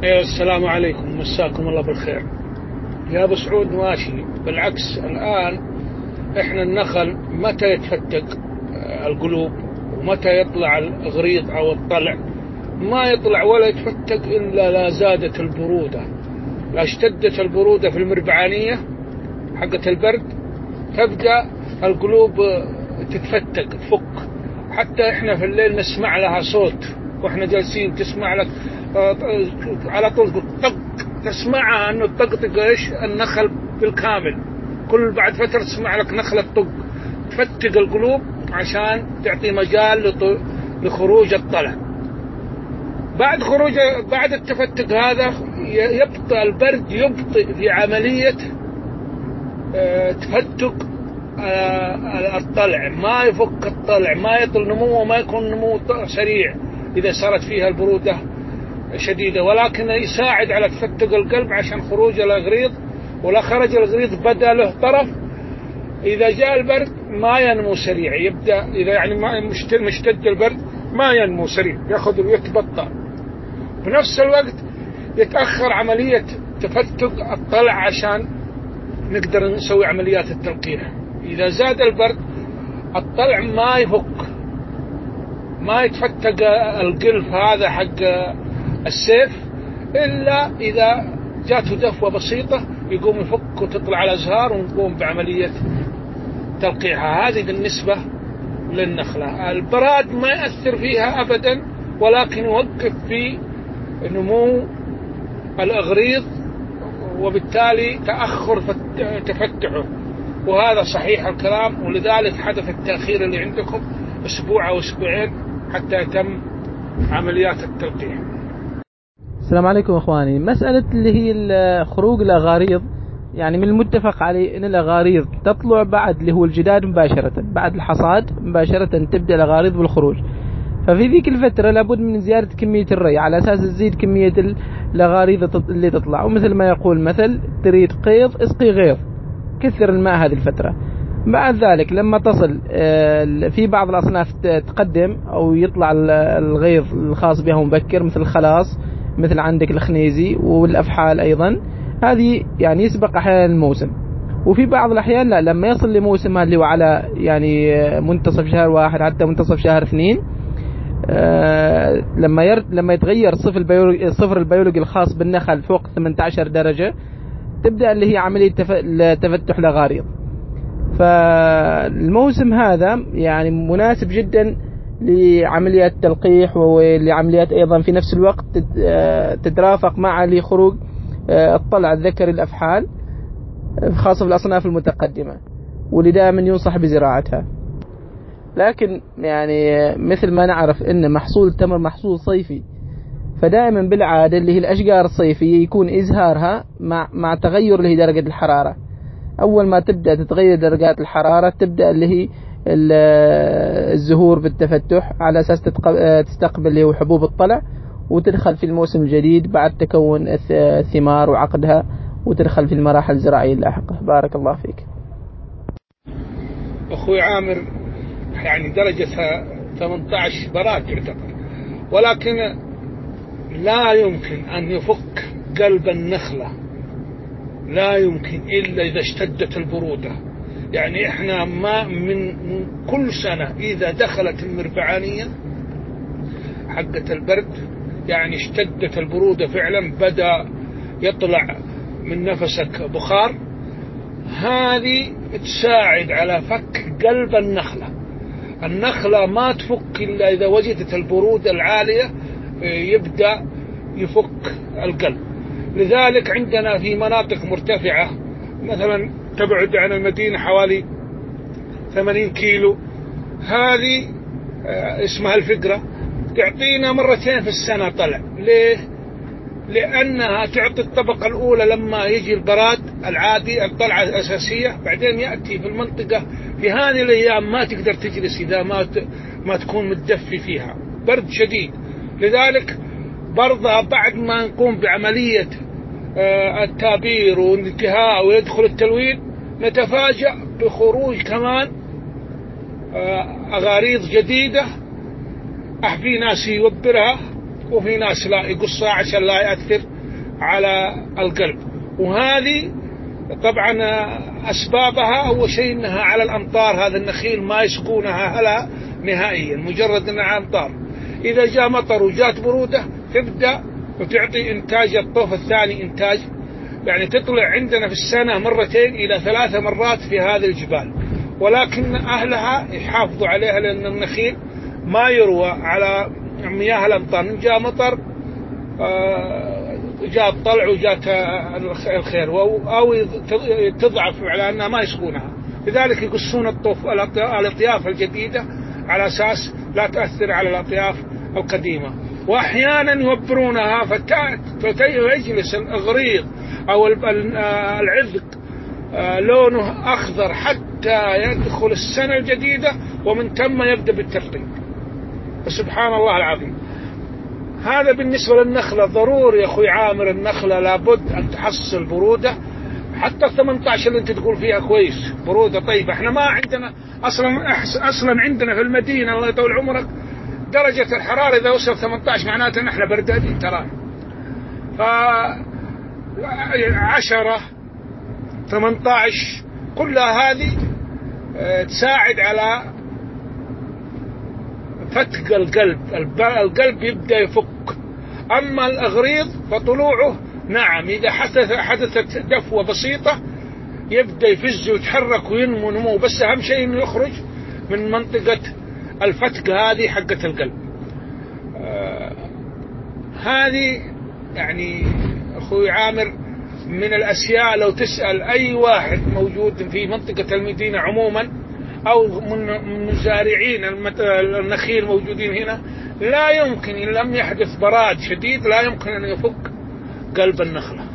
أيوة، السلام عليكم، مساكم الله بالخير. يا أبو سعود ماشي بالعكس. الآن إحنا النخل متى يتفتق القلوب ومتى يطلع الغريض أو الطلع؟ ما يطلع ولا يتفتق إلا لا زادت البرودة، لا اشتدت البرودة في المربعانية حقة البرد، تبدأ القلوب تتفتق تفك. حتى إحنا في الليل نسمع لها صوت وإحنا جالسين، تسمع لك على طول طق، تسمعها أنه طقطق إيش النخل بالكامل. كل بعد فترة تسمع لك نخلة طق، تفتق القلوب عشان تعطي مجال لخروج الطلع. بعد التفتق هذا يبطئ البرد، يبطئ في عملية تفتق الطلع، ما يفك الطلع، ما يطل نموه، ما يكون نموه سريع إذا صارت فيها البرودة شديدة، ولكن يساعد على تفتق القلب عشان خروج الأغريض. ولا خرج الأغريض بدأ له طرف، إذا جاء البرد ما ينمو سريع، يبدأ إذا يعني ما مشتد البرد ما ينمو سريع، يأخذ ويتبطأ. بنفس الوقت يتأخر عملية تفتق الطلع عشان نقدر نسوي عمليات التلقيح. إذا زاد البرد الطلع ما يفك، ما يتفتق القلف هذا حق السيف إلا إذا جاته دفوة بسيطة يقوم يفك وتطلع الأزهار ونقوم بعملية تلقيحها. هذه بالنسبة للنخلة. البراد ما يأثر فيها أبدا، ولكن يوقف في نمو الأغريض وبالتالي تأخر تفتحه، وهذا صحيح الكلام. ولذلك حدث التأخير اللي عندكم أسبوع أو أسبوعين حتى يتم عمليات التلقيح. السلام عليكم اخواني. مسألة اللي هي خروج الاغاريض، يعني من المتفق عليه ان الاغاريض تطلع بعد اللي هو الجداد مباشرة، بعد الحصاد مباشرة تبدأ الاغاريض بالخروج. ففي ذيك الفترة لابد من زيادة كمية الري على اساس تزيد كمية الاغاريض اللي تطلع. ومثل ما يقول مثل تريد قيض اسقي غيظ، كثر الماء هذه الفترة. بعد ذلك لما تصل في بعض الأصناف تقدم أو يطلع الغيظ الخاص بها مبكر، مثل الخلاص، مثل عندك الخنيزي والأفحال أيضا، هذه يعني يسبق أحيانا الموسم. وفي بعض الأحيان لا، لما يصل لموسم اللي هو على يعني منتصف شهر 1 حتى منتصف شهر 2، لما يتغير الصفر البيولوجي الخاص بالنخل فوق 18 درجة، تبدأ اللي هي عملية تفتح الأغاريض. فالموسم هذا يعني مناسب جدا لعمليات تلقيح، ولعمليات أيضا في نفس الوقت تترافق مع لخروج الطلع الذكري الأفحال، خاصة بالأصناف المتقدمة، ولدائما ينصح بزراعتها. لكن يعني مثل ما نعرف أن محصول التمر محصول صيفي، فدائما بالعادة اللي هي الأشجار الصيفية يكون إزهارها مع تغير اللي هي درجة الحرارة. أول ما تبدأ تتغير درجات الحرارة تبدأ اللي هي الزهور بالتفتح على أساس تستقبل اللي هو حبوب الطلع، وتدخل في الموسم الجديد بعد تكون الثمار وعقدها، وتدخل في المراحل الزراعية اللاحقة. بارك الله فيك. أخوي عامر، يعني درجة 18 براد يعتبر، ولكن لا يمكن أن يفك قلب النخلة، لا يمكن إلا إذا اشتدت البرودة. يعني إحنا ما من كل سنة إذا دخلت المربعانية حقة البرد، يعني اشتدت البرودة فعلا، بدأ يطلع من نفسك بخار، هذه تساعد على فك قلب النخلة. النخلة ما تفك إلا إذا وجدت البرودة العالية، يبدأ يفك القلب. لذلك عندنا في مناطق مرتفعة مثلا تبعد عن المدينة حوالي 80 كيلو، هذه اسمها الفقرة، تعطينا مرتين في السنة طلع. ليه؟ لأنها تعطي الطبقة الأولى لما يجي البراد العادي الطلعة الأساسية، بعدين يأتي في المنطقة في هذه الأيام ما تقدر تجلس إذا ما تكون متدفي فيها، برد شديد. لذلك برضه بعد ما نقوم بعملية التابير والانتهاء ويدخل التلوين، نتفاجأ بخروج كمان أغاريض جديدة. في ناس يوبرها وفي ناس لا يقصها عشان لا يأثر على القلب. وهذه طبعا أسبابها أول شيء أنها على الأمطار، هذا النخيل ما يسقونها هلا نهائيا، مجرد أنها أمطار. إذا جاء مطر وجات برودة تبدأ وتعطي إنتاج الطوف الثاني إنتاج، يعني تطلع عندنا في السنة 2 إلى 3 مرات في هذه الجبال، ولكن أهلها يحافظوا عليها لأن النخيل ما يروى على مياه الأمطار. إن جاء مطر جاء الطلع وجاءت الخير، أو تضعف على أنها ما يسقونها، لذلك يقصون الأطياف الجديدة على أساس لا تأثر على الأطياف القديمة. وأحيانا يوبرونها فيجلس الإغريق أو العذق لونه أخضر حتى يدخل السنة الجديدة، ومن ثم يبدأ بالترطيب. سبحان الله العظيم. هذا بالنسبة للنخلة. ضروري يا أخوي عامر، النخلة لابد أن تحصل برودة، حتى 18 اللي أنت تقول فيها كويس، برودة طيبة. احنا ما عندنا أصلا عندنا في المدينة الله يطول عمرك درجة الحرارة إذا وصل 18 معناته نحن بردانين ترى. 10 18 كلها هذه تساعد على فتق القلب. القلب يبدأ يفك. أما الأغريض فطلوعه نعم إذا حدثت دفوة بسيطة يبدأ يفز ويتحرك وينمو نمو، بس أهم شيء إنه يخرج من منطقة الفتق هذه حقة القلب. هذه يعني أخوي عامر من الأشياء لو تسأل أي واحد موجود في منطقة المدينة عموما أو من مزارعين النخيل موجودين هنا، لا يمكن إن لم يحدث براد شديد لا يمكن أن يفك قلب النخلة.